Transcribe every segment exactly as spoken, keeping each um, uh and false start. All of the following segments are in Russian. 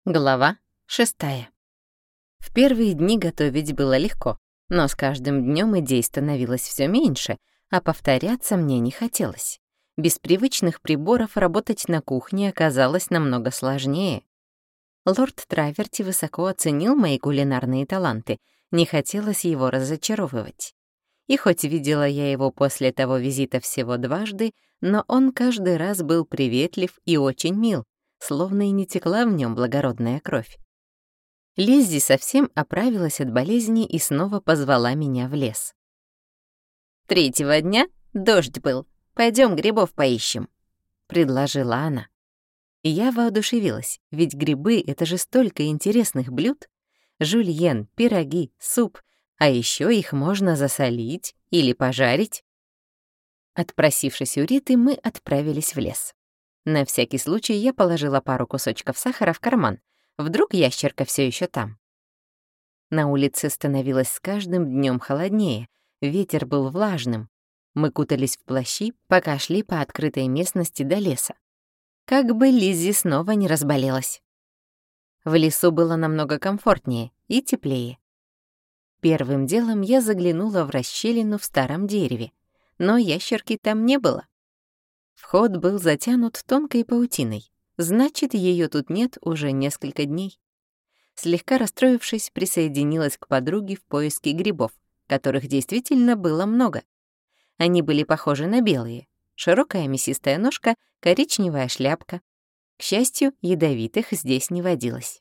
Глава шестая. В первые дни готовить было легко, но с каждым днем идей становилось все меньше, а повторяться мне не хотелось. Без привычных приборов работать на кухне оказалось намного сложнее. Лорд Траверти высоко оценил мои кулинарные таланты, не хотелось его разочаровывать. И хоть видела я его после того визита всего дважды, но он каждый раз был приветлив и очень мил, словно и не текла в нем благородная кровь. Лиззи совсем оправилась от болезни и снова позвала меня в лес. «Третьего дня дождь был. Пойдем грибов поищем», — предложила она. И я воодушевилась, ведь грибы — это же столько интересных блюд. Жульен, пироги, суп, а еще их можно засолить или пожарить. Отпросившись у Риты, мы отправились в лес. На всякий случай я положила пару кусочков сахара в карман. Вдруг ящерка все еще там. На улице становилось с каждым днем холоднее, ветер был влажным. Мы кутались в плащи, пока шли по открытой местности до леса. Как бы Лиззи снова не разболелась. В лесу было намного комфортнее и теплее. Первым делом я заглянула в расщелину в старом дереве, но ящерки там не было. Вход был затянут тонкой паутиной, значит, ее тут нет уже несколько дней. Слегка расстроившись, присоединилась к подруге в поиске грибов, которых действительно было много. Они были похожи на белые: широкая мясистая ножка, коричневая шляпка. К счастью, ядовитых здесь не водилось.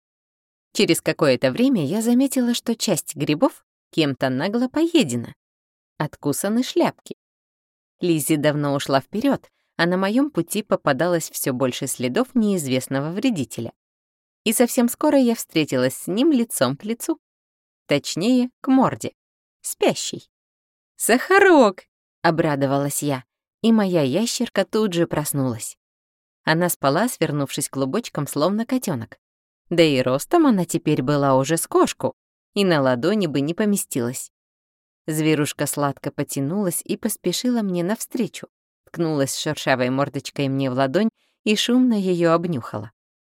Через какое-то время я заметила, что часть грибов кем-то нагло поедена. Откусаны шляпки. Лиззи давно ушла вперед, а на моем пути попадалось все больше следов неизвестного вредителя. И совсем скоро я встретилась с ним лицом к лицу. Точнее, к морде. Спящий. «Сахарок!» — обрадовалась я, и моя ящерка тут же проснулась. Она спала, свернувшись клубочком, словно котенок. Да и ростом она теперь была уже с кошку, и на ладони бы не поместилась. Зверушка сладко потянулась и поспешила мне навстречу, ткнулась шершавой мордочкой мне в ладонь и шумно ее обнюхала.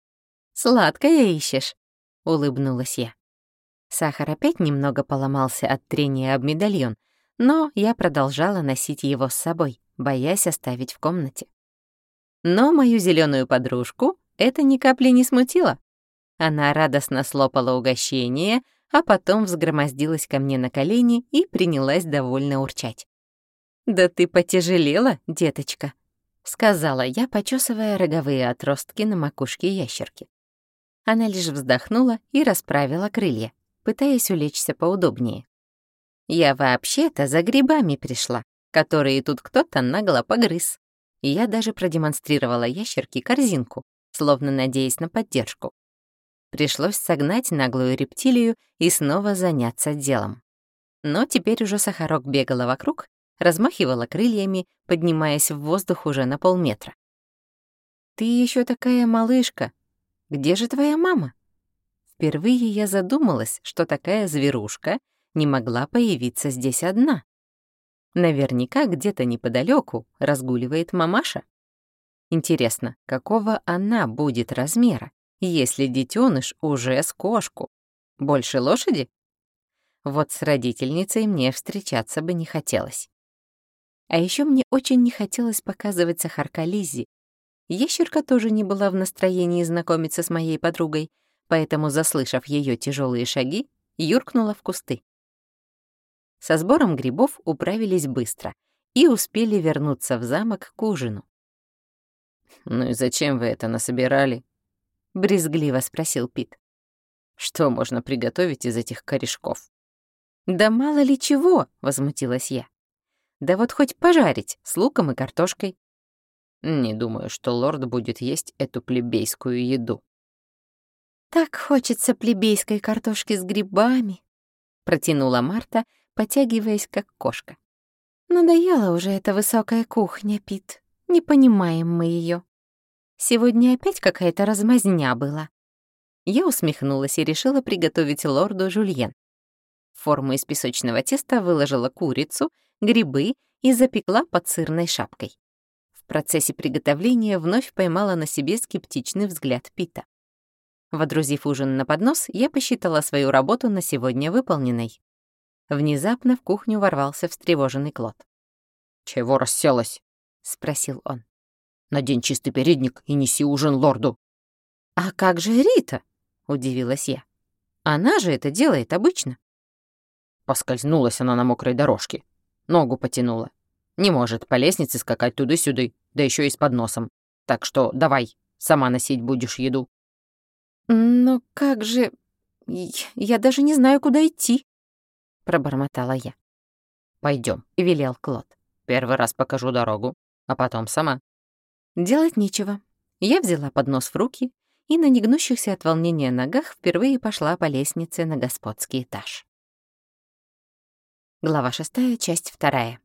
«Сладкое ищешь?» — улыбнулась я. Сахар опять немного поломался от трения об медальон, но я продолжала носить его с собой, боясь оставить в комнате. Но мою зеленую подружку это ни капли не смутило. Она радостно слопала угощение, а потом взгромоздилась ко мне на колени и принялась довольно урчать. «Да ты потяжелела, деточка», — сказала я, почесывая роговые отростки на макушке ящерки. Она лишь вздохнула и расправила крылья, пытаясь улечься поудобнее. «Я вообще-то за грибами пришла, которые тут кто-то нагло погрыз». И я даже продемонстрировала ящерке корзинку, словно надеясь на поддержку. Пришлось согнать наглую рептилию и снова заняться делом. Но теперь уже Сахарок бегала вокруг, размахивала крыльями, поднимаясь в воздух уже на полметра. «Ты еще такая малышка. Где же твоя мама?» Впервые я задумалась, что такая зверушка не могла появиться здесь одна. Наверняка где-то неподалеку разгуливает мамаша. Интересно, какого она будет размера, если детеныш уже с кошку? Больше лошади? Вот с родительницей мне встречаться бы не хотелось. А еще мне очень не хотелось показывать Сахарка Лиззи. Ящерка тоже не была в настроении знакомиться с моей подругой, поэтому, заслышав ее тяжелые шаги, юркнула в кусты. Со сбором грибов управились быстро и успели вернуться в замок к ужину. «Ну и зачем вы это насобирали?» — брезгливо спросил Пит. «Что можно приготовить из этих корешков?» «Да мало ли чего!» — возмутилась я. «Да вот хоть пожарить с луком и картошкой». «Не думаю, что лорд будет есть эту плебейскую еду». «Так хочется плебейской картошки с грибами», — протянула Марта, потягиваясь как кошка. «Надоела уже эта высокая кухня, Пит. Не понимаем мы ее. Сегодня опять какая-то размазня была». Я усмехнулась и решила приготовить лорду жульен. В форму из песочного теста выложила курицу, грибы и запекла под сырной шапкой. В процессе приготовления вновь поймала на себе скептичный взгляд Пита. Водрузив ужин на поднос, я посчитала свою работу на сегодня выполненной. Внезапно в кухню ворвался встревоженный Клод. «Чего расселась?» — спросил он. «Надень чистый передник и неси ужин лорду». «А как же Рита?» — удивилась я. «Она же это делает обычно». Поскользнулась она на мокрой дорожке. Ногу потянула. Не может по лестнице скакать туда-сюда, да еще и с подносом. Так что давай, сама носить будешь еду. «Но как же... Я даже не знаю, куда идти», — пробормотала я. Пойдем, — велел Клод. «Первый раз покажу дорогу, а потом сама». Делать нечего. Я взяла поднос в руки и на негнущихся от волнения ногах впервые пошла по лестнице на господский этаж. Глава шестая, часть вторая.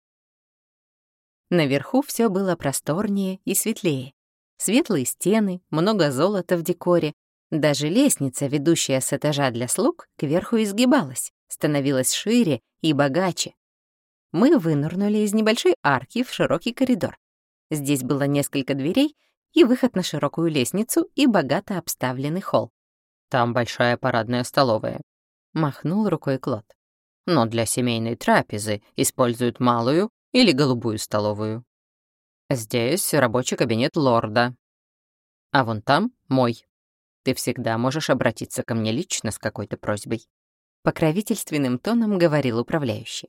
Наверху все было просторнее и светлее. Светлые стены, много золота в декоре. Даже лестница, ведущая с этажа для слуг, кверху изгибалась, становилась шире и богаче. Мы вынырнули из небольшой арки в широкий коридор. Здесь было несколько дверей и выход на широкую лестницу и богато обставленный холл. «Там большая парадная столовая», — махнул рукой Клод. «Но для семейной трапезы используют малую или голубую столовую. Здесь рабочий кабинет лорда. А вон там мой. Ты всегда можешь обратиться ко мне лично с какой-то просьбой», — покровительственным тоном говорил управляющий.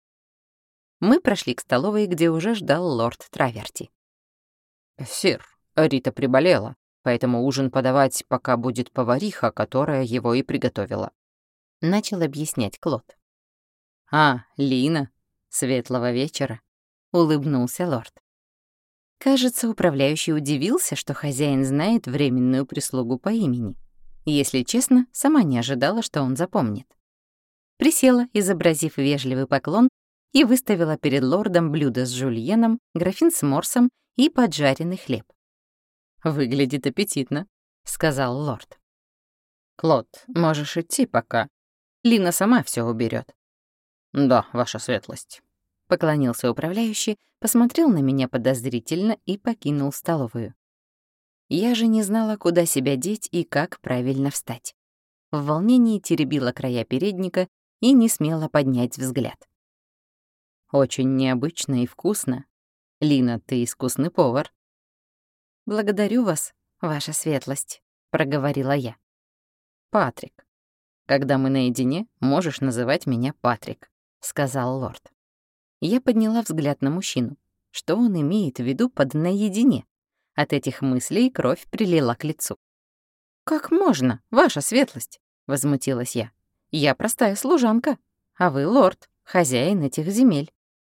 Мы прошли к столовой, где уже ждал лорд Траверти. «Сир, Рита приболела, поэтому ужин подавать пока будет повариха, которая его и приготовила», — начал объяснять Клод. «А, Лина, светлого вечера», — улыбнулся лорд. Кажется, управляющий удивился, что хозяин знает временную прислугу по имени. Если честно, сама не ожидала, что он запомнит. Присела, изобразив вежливый поклон, и выставила перед лордом блюдо с жульеном, графин с морсом и поджаренный хлеб. «Выглядит аппетитно», — сказал лорд. «Клод, можешь идти пока. Лина сама все уберет. «Да, ваша светлость», — поклонился управляющий, посмотрел на меня подозрительно и покинул столовую. Я же не знала, куда себя деть и как правильно встать. В волнении теребила края передника и не смела поднять взгляд. «Очень необычно и вкусно. Лина, ты искусный повар». «Благодарю вас, ваша светлость», — проговорила я. «Патрик. Когда мы наедине, можешь называть меня Патрик», — сказал лорд. Я подняла взгляд на мужчину. Что он имеет в виду под «наедине»? От этих мыслей кровь прилила к лицу. «Как можно, ваша светлость?» — возмутилась я. «Я простая служанка, а вы лорд, хозяин этих земель».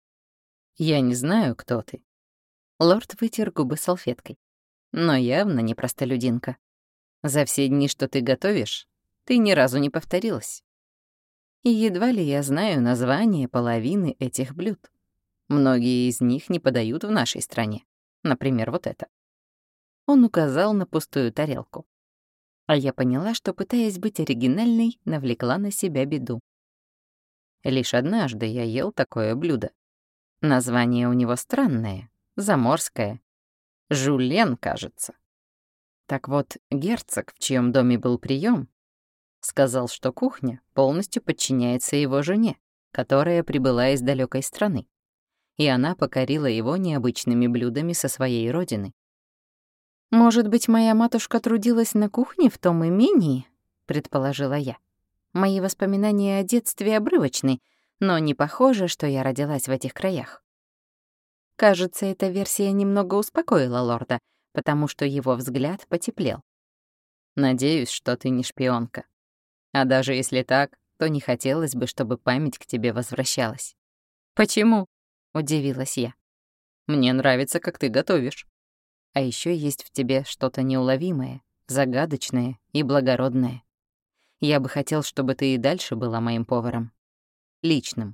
«Я не знаю, кто ты». Лорд вытер губы салфеткой. «Но явно не простолюдинка. За все дни, что ты готовишь, ты ни разу не повторилась. И едва ли я знаю название половины этих блюд. Многие из них не подают в нашей стране. Например, вот это». Он указал на пустую тарелку. А я поняла, что, пытаясь быть оригинальной, навлекла на себя беду. Лишь однажды я ел такое блюдо. Название у него странное, заморское. Жульен, кажется. Так вот, герцог, в чьем доме был прием, сказал, что кухня полностью подчиняется его жене, которая прибыла из далекой страны, и она покорила его необычными блюдами со своей родины. «Может быть, моя матушка трудилась на кухне в том имении?» — предположила я. Мои воспоминания о детстве обрывочны, но не похоже, что я родилась в этих краях. Кажется, эта версия немного успокоила лорда, потому что его взгляд потеплел. «Надеюсь, что ты не шпионка. А даже если так, то не хотелось бы, чтобы память к тебе возвращалась». «Почему?» — удивилась я. «Мне нравится, как ты готовишь. А еще есть в тебе что-то неуловимое, загадочное и благородное. Я бы хотел, чтобы ты и дальше была моим поваром. Личным».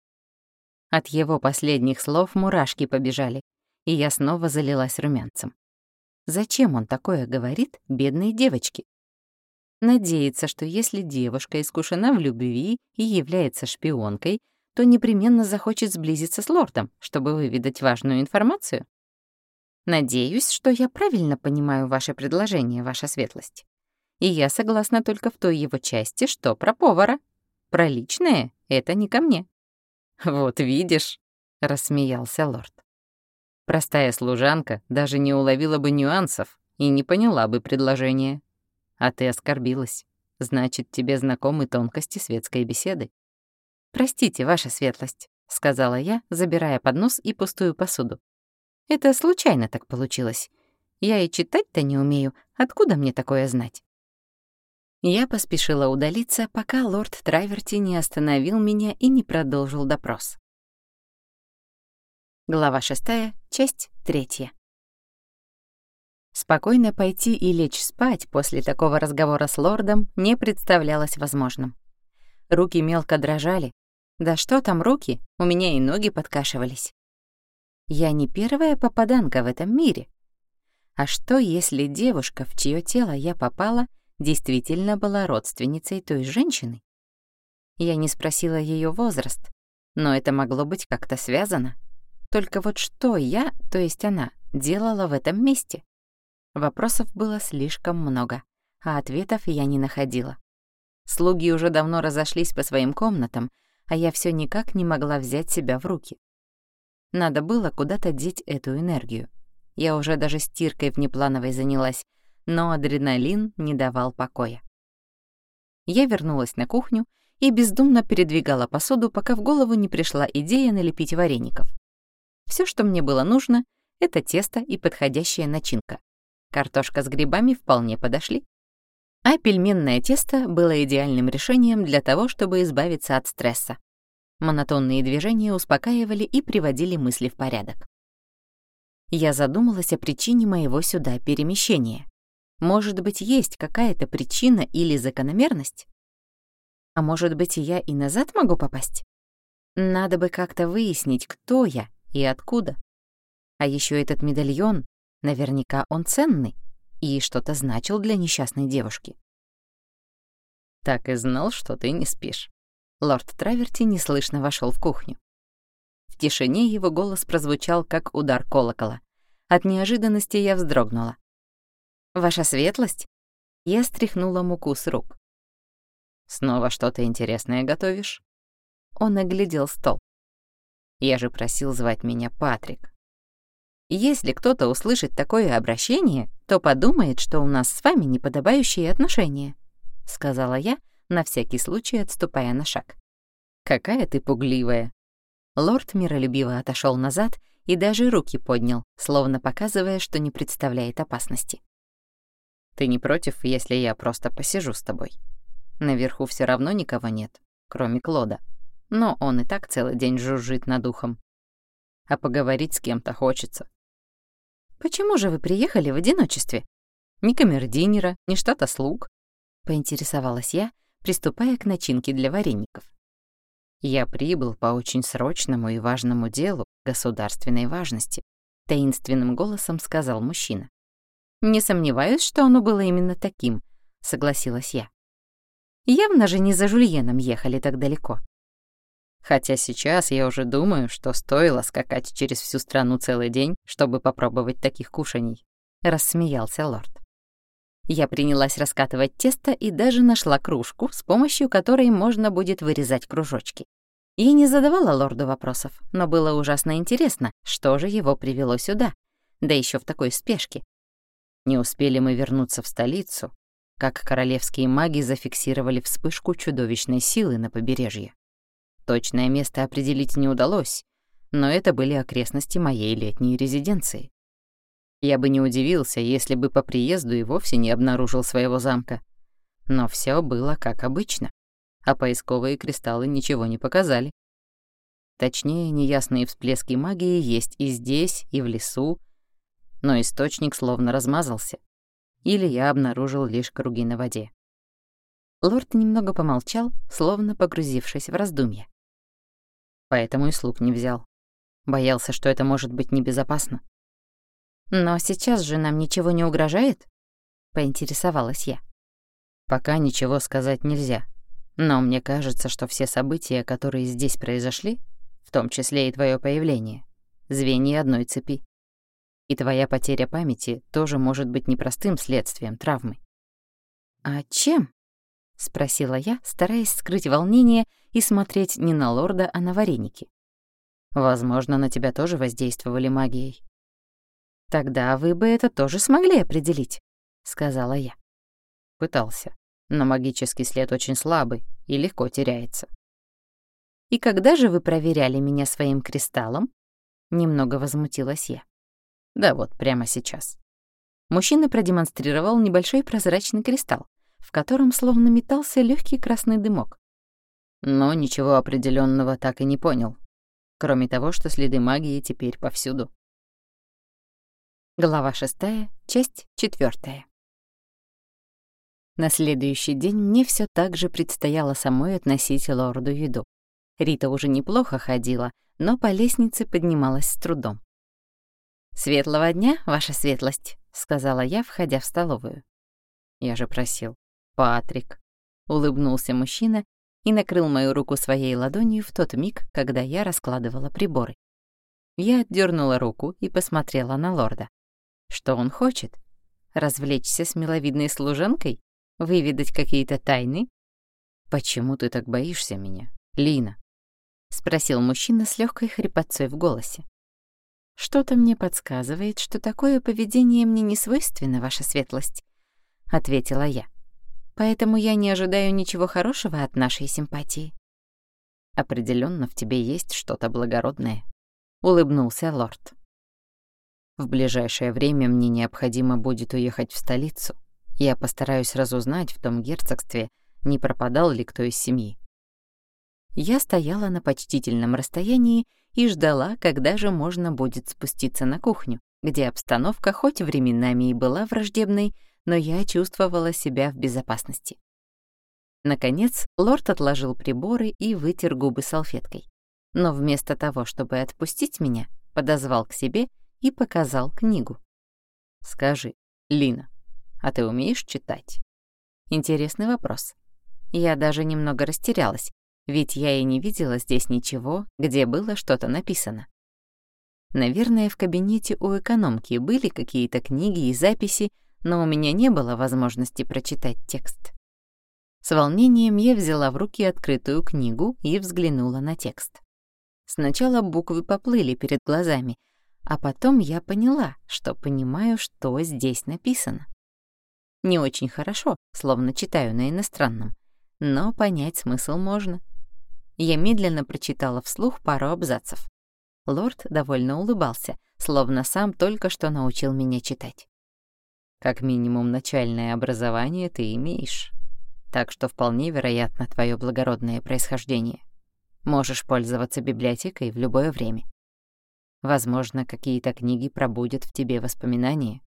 От его последних слов мурашки побежали, и я снова залилась румянцем. Зачем он такое говорит бедной девочке? Надеется, что если девушка искушена в любви и является шпионкой, то непременно захочет сблизиться с лордом, чтобы выведать важную информацию? Надеюсь, что я правильно понимаю ваше предложение, ваша светлость. И я согласна только в той его части, что про повара. Про личное — это не ко мне». «Вот видишь», — рассмеялся лорд. «Простая служанка даже не уловила бы нюансов и не поняла бы предложение. А ты оскорбилась. Значит, тебе знакомы тонкости светской беседы». «Простите, ваша светлость», — сказала я, забирая поднос и пустую посуду. «Это случайно так получилось. Я и читать-то не умею. Откуда мне такое знать?» Я поспешила удалиться, пока лорд Траверти не остановил меня и не продолжил допрос. Глава шестая, часть третья. Спокойно пойти и лечь спать после такого разговора с лордом не представлялось возможным. Руки мелко дрожали. Да что там руки, у меня и ноги подкашивались. Я не первая попаданка в этом мире. А что, если девушка, в чье тело я попала, действительно была родственницей той женщины? Я не спросила ее возраст, но это могло быть как-то связано. Только вот что я, то есть она, делала в этом месте? Вопросов было слишком много, а ответов я не находила. Слуги уже давно разошлись по своим комнатам, а я все никак не могла взять себя в руки. Надо было куда-то деть эту энергию. Я уже даже стиркой внеплановой занялась, но адреналин не давал покоя. Я вернулась на кухню и бездумно передвигала посуду, пока в голову не пришла идея налепить вареников. Все, что мне было нужно, — это тесто и подходящая начинка. Картошка с грибами вполне подошли. А пельменное тесто было идеальным решением для того, чтобы избавиться от стресса. Монотонные движения успокаивали и приводили мысли в порядок. Я задумалась о причине моего сюда перемещения. Может быть, есть какая-то причина или закономерность? А может быть, и я и назад могу попасть? Надо бы как-то выяснить, кто я и откуда. А еще этот медальон, наверняка он ценный и что-то значил для несчастной девушки. «Так и знал, что ты не спишь». Лорд Траверти неслышно вошел в кухню. В тишине его голос прозвучал, как удар колокола. От неожиданности я вздрогнула. «Ваша светлость?» Я стряхнула муку с рук. «Снова что-то интересное готовишь?» Он оглядел стол. «Я же просил звать меня Патрик». «Если кто-то услышит такое обращение, то подумает, что у нас с вами неподобающие отношения», — сказала я, на всякий случай отступая на шаг. «Какая ты пугливая!» Лорд миролюбиво отошел назад и даже руки поднял, словно показывая, что не представляет опасности. «Ты не против, если я просто посижу с тобой? Наверху все равно никого нет, кроме Клода, но он и так целый день жужжит над ухом. А поговорить с кем-то хочется». «Почему же вы приехали в одиночестве? Ни камердинера, ни штата слуг?» — поинтересовалась я, приступая к начинке для вареников. «Я прибыл по очень срочному и важному делу государственной важности», — таинственным голосом сказал мужчина. «Не сомневаюсь, что оно было именно таким», — согласилась я. «Явно же не за Жульеном ехали так далеко». «Хотя сейчас я уже думаю, что стоило скакать через всю страну целый день, чтобы попробовать таких кушаний», — рассмеялся лорд. Я принялась раскатывать тесто и даже нашла кружку, с помощью которой можно будет вырезать кружочки. Я не задавала лорду вопросов, но было ужасно интересно, что же его привело сюда, да еще в такой спешке. Не успели мы вернуться в столицу, как королевские маги зафиксировали вспышку чудовищной силы на побережье. Точное место определить не удалось, но это были окрестности моей летней резиденции. Я бы не удивился, если бы по приезду и вовсе не обнаружил своего замка. Но все было как обычно, а поисковые кристаллы ничего не показали. Точнее, неясные всплески магии есть и здесь, и в лесу, но источник словно размазался. Или я обнаружил лишь круги на воде. Лорд немного помолчал, словно погрузившись в раздумья. Поэтому и слуг не взял. Боялся, что это может быть небезопасно. «Но сейчас же нам ничего не угрожает?» — поинтересовалась я. «Пока ничего сказать нельзя. Но мне кажется, что все события, которые здесь произошли, в том числе и твое появление, звенья одной цепи. И твоя потеря памяти тоже может быть непростым следствием травмы». «А чем?» — спросила я, стараясь скрыть волнение и смотреть не на лорда, а на вареники. «Возможно, на тебя тоже воздействовали магией». «Тогда вы бы это тоже смогли определить», — сказала я. Пытался, но магический след очень слабый и легко теряется. «И когда же вы проверяли меня своим кристаллом?» Немного возмутилась я. Да вот, прямо сейчас. Мужчина продемонстрировал небольшой прозрачный кристалл, в котором словно метался легкий красный дымок. Но ничего определенного так и не понял, кроме того, что следы магии теперь повсюду. Глава шестая, часть четвертая. На следующий день мне все так же предстояло самой относить лорду еду. Рита уже неплохо ходила, но по лестнице поднималась с трудом. «Светлого дня, ваша светлость», — сказала я, входя в столовую. «Я же просил. Патрик», — улыбнулся мужчина и накрыл мою руку своей ладонью в тот миг, когда я раскладывала приборы. Я отдернула руку и посмотрела на лорда. Что он хочет? Развлечься с миловидной служанкой? Выведать какие-то тайны? «Почему ты так боишься меня, Лина?» — спросил мужчина с легкой хрипотцой в голосе. «Что-то мне подсказывает, что такое поведение мне не свойственно, ваша светлость», — ответила я. «Поэтому я не ожидаю ничего хорошего от нашей симпатии». «Определенно в тебе есть что-то благородное», — улыбнулся лорд. «В ближайшее время мне необходимо будет уехать в столицу. Я постараюсь разузнать в том герцогстве, не пропадал ли кто из семьи». Я стояла на почтительном расстоянии и ждала, когда же можно будет спуститься на кухню, где обстановка хоть временами и была враждебной, но я чувствовала себя в безопасности. Наконец, лорд отложил приборы и вытер губы салфеткой. Но вместо того, чтобы отпустить меня, подозвал к себе и показал книгу. «Скажи, Лина, а ты умеешь читать?» Интересный вопрос. Я даже немного растерялась, ведь я и не видела здесь ничего, где было что-то написано. Наверное, в кабинете у экономки были какие-то книги и записи, но у меня не было возможности прочитать текст. С волнением я взяла в руки открытую книгу и взглянула на текст. Сначала буквы поплыли перед глазами, а потом я поняла, что понимаю, что здесь написано. Не очень хорошо, словно читаю на иностранном, но понять смысл можно. Я медленно прочитала вслух пару абзацев. Лорд довольно улыбался, словно сам только что научил меня читать. «Как минимум начальное образование ты имеешь, так что вполне вероятно твое благородное происхождение. Можешь пользоваться библиотекой в любое время. Возможно, какие-то книги пробудят в тебе воспоминания».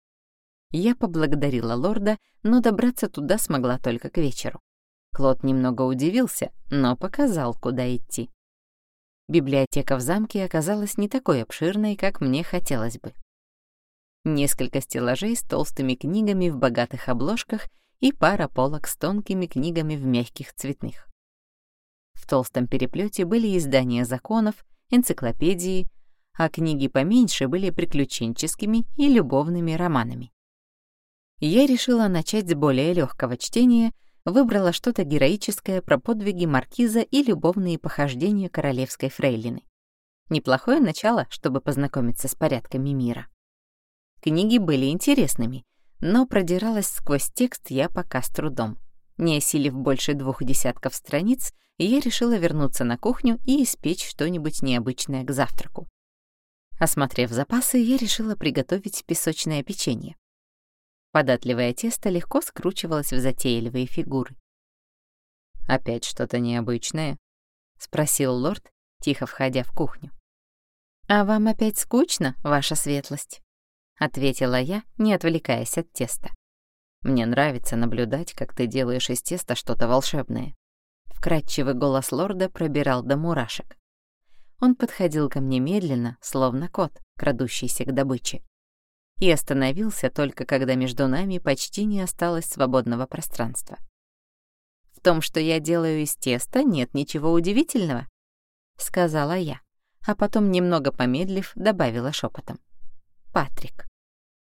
Я поблагодарила лорда, но добраться туда смогла только к вечеру. Клод немного удивился, но показал, куда идти. Библиотека в замке оказалась не такой обширной, как мне хотелось бы. Несколько стеллажей с толстыми книгами в богатых обложках и пара полок с тонкими книгами в мягких цветных. В толстом переплете были издания законов, энциклопедии, а книги поменьше были приключенческими и любовными романами. Я решила начать с более легкого чтения, выбрала что-то героическое про подвиги маркиза и любовные похождения королевской фрейлины. Неплохое начало, чтобы познакомиться с порядками мира. Книги были интересными, но продиралась сквозь текст я пока с трудом. Не осилив больше двух десятков страниц, я решила вернуться на кухню и испечь что-нибудь необычное к завтраку. Осмотрев запасы, я решила приготовить песочное печенье. Податливое тесто легко скручивалось в затейливые фигуры. «Опять что-то необычное?» — спросил лорд, тихо входя в кухню. «А вам опять скучно, ваша светлость?» — ответила я, не отвлекаясь от теста. «Мне нравится наблюдать, как ты делаешь из теста что-то волшебное». Вкрадчивый голос лорда пробирал до мурашек. Он подходил ко мне медленно, словно кот, крадущийся к добыче. И остановился только когда между нами почти не осталось свободного пространства. «В том, что я делаю из теста, нет ничего удивительного», — сказала я, а потом, немного помедлив, добавила шепотом. «Патрик».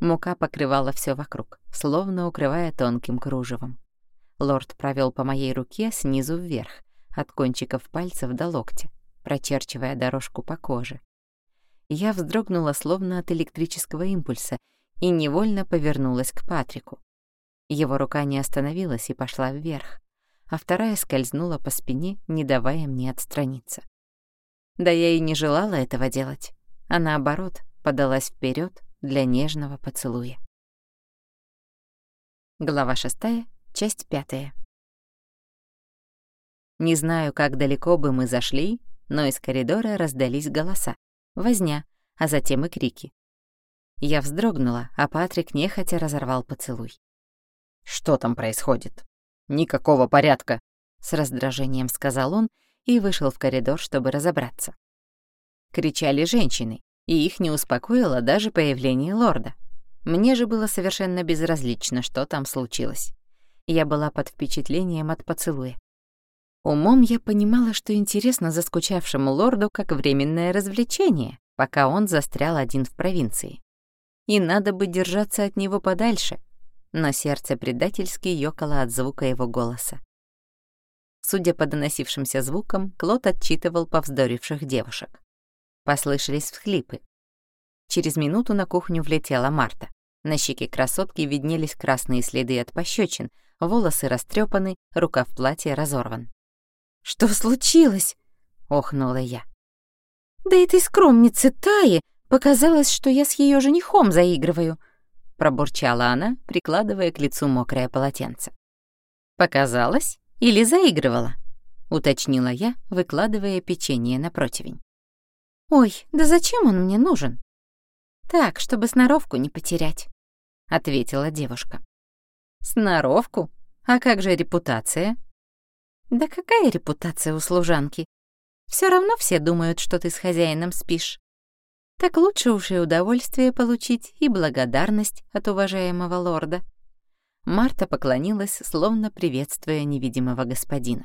Мука покрывала все вокруг, словно укрывая тонким кружевом. Лорд провел по моей руке снизу вверх, от кончиков пальцев до локтя, прочерчивая дорожку по коже. Я вздрогнула словно от электрического импульса и невольно повернулась к Патрику. Его рука не остановилась и пошла вверх, а вторая скользнула по спине, не давая мне отстраниться. Да я и не желала этого делать, а наоборот, подалась вперед для нежного поцелуя. Глава шестая, часть пятая. Не знаю, как далеко бы мы зашли, но из коридора раздались голоса, возня, а затем и крики. Я вздрогнула, а Патрик нехотя разорвал поцелуй. «Что там происходит? Никакого порядка!» С раздражением сказал он и вышел в коридор, чтобы разобраться. Кричали женщины, и их не успокоило даже появление лорда. Мне же было совершенно безразлично, что там случилось. Я была под впечатлением от поцелуя. Умом я понимала, что интересно заскучавшему лорду как временное развлечение, пока он застрял один в провинции. И надо бы держаться от него подальше, но сердце предательски ёкало от звука его голоса. Судя по доносившимся звукам, Клод отчитывал повздоривших девушек. Послышались всхлипы. Через минуту на кухню влетела Марта. На щеке красотки виднелись красные следы от пощечин, волосы растрепаны, рукав платья разорван. «Что случилось?» — охнула я. «Да этой скромнице Таи показалось, что я с ее женихом заигрываю», — пробурчала она, прикладывая к лицу мокрое полотенце. «Показалось или заигрывала?» — уточнила я, выкладывая печенье на противень. «Ой, да зачем он мне нужен?» «Так, чтобы сноровку не потерять», — ответила девушка. «Сноровку? А как же репутация?» «Да какая репутация у служанки? Все равно все думают, что ты с хозяином спишь. Так лучше уж и удовольствие получить, и благодарность от уважаемого лорда». Марта поклонилась, словно приветствуя невидимого господина.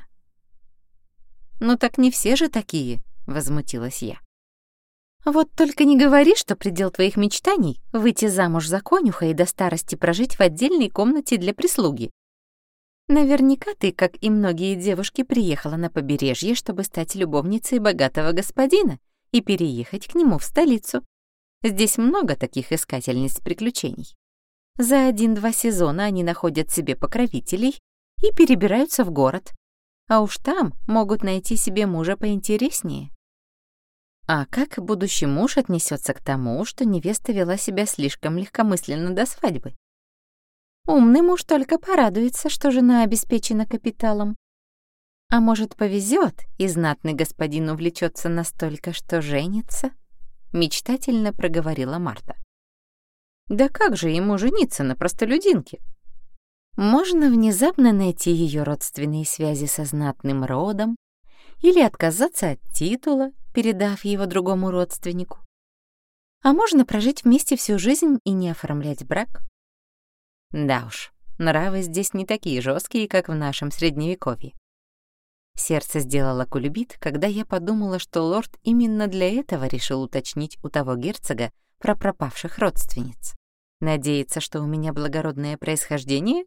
«Ну так не все же такие», — возмутилась я. «Вот только не говори, что предел твоих мечтаний — выйти замуж за конюха и до старости прожить в отдельной комнате для прислуги. Наверняка ты, как и многие девушки, приехала на побережье, чтобы стать любовницей богатого господина и переехать к нему в столицу. Здесь много таких искательниц приключений. За один-два сезона они находят себе покровителей и перебираются в город, а уж там могут найти себе мужа поинтереснее». А как будущий муж отнесется к тому, что невеста вела себя слишком легкомысленно до свадьбы? Умный муж только порадуется, что жена обеспечена капиталом. А может, повезет, и знатный господин увлечется настолько, что женится? Мечтательно проговорила Марта. Да как же ему жениться на простолюдинке? Можно внезапно найти ее родственные связи со знатным родом или отказаться от титула, передав его другому родственнику. А можно прожить вместе всю жизнь и не оформлять брак? Да уж, нравы здесь не такие жесткие, как в нашем средневековье. Сердце сделало кульбит, когда я подумала, что лорд именно для этого решил уточнить у того герцога про пропавших родственниц. Надеется, что у меня благородное происхождение?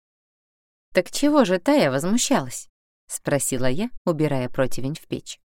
Так чего же Тая возмущалась? Спросила я, убирая противень в печь.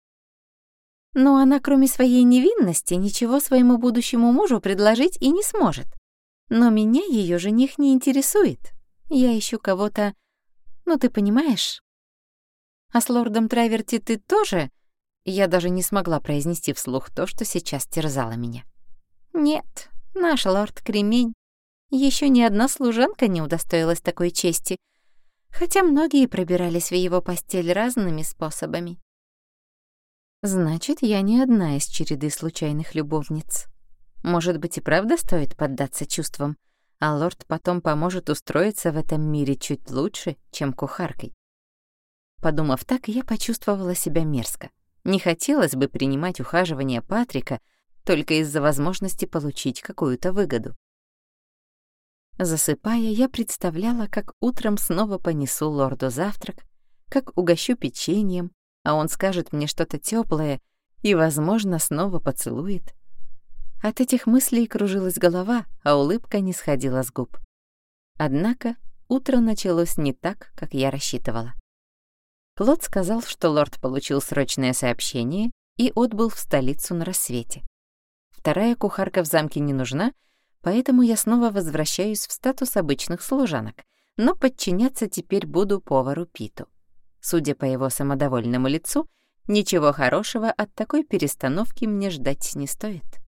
Но она, кроме своей невинности, ничего своему будущему мужу предложить и не сможет. Но меня ее жених не интересует. Я ищу кого-то, ну ты понимаешь. А с лордом Траверти ты тоже? Я даже не смогла произнести вслух то, что сейчас терзало меня. Нет, наш лорд Кремень. Еще ни одна служанка не удостоилась такой чести, хотя многие пробирались в его постель разными способами. Значит, я не одна из череды случайных любовниц. Может быть, и правда стоит поддаться чувствам, а лорд потом поможет устроиться в этом мире чуть лучше, чем кухаркой. Подумав так, я почувствовала себя мерзко. Не хотелось бы принимать ухаживание Патрика только из-за возможности получить какую-то выгоду. Засыпая, я представляла, как утром снова понесу лорду завтрак, как угощу печеньем, а он скажет мне что-то тёплое и, возможно, снова поцелует. От этих мыслей кружилась голова, а улыбка не сходила с губ. Однако утро началось не так, как я рассчитывала. Клод сказал, что лорд получил срочное сообщение и отбыл в столицу на рассвете. Вторая кухарка в замке не нужна, поэтому я снова возвращаюсь в статус обычных служанок, но подчиняться теперь буду повару Питу. Судя по его самодовольному лицу, ничего хорошего от такой перестановки мне ждать не стоит.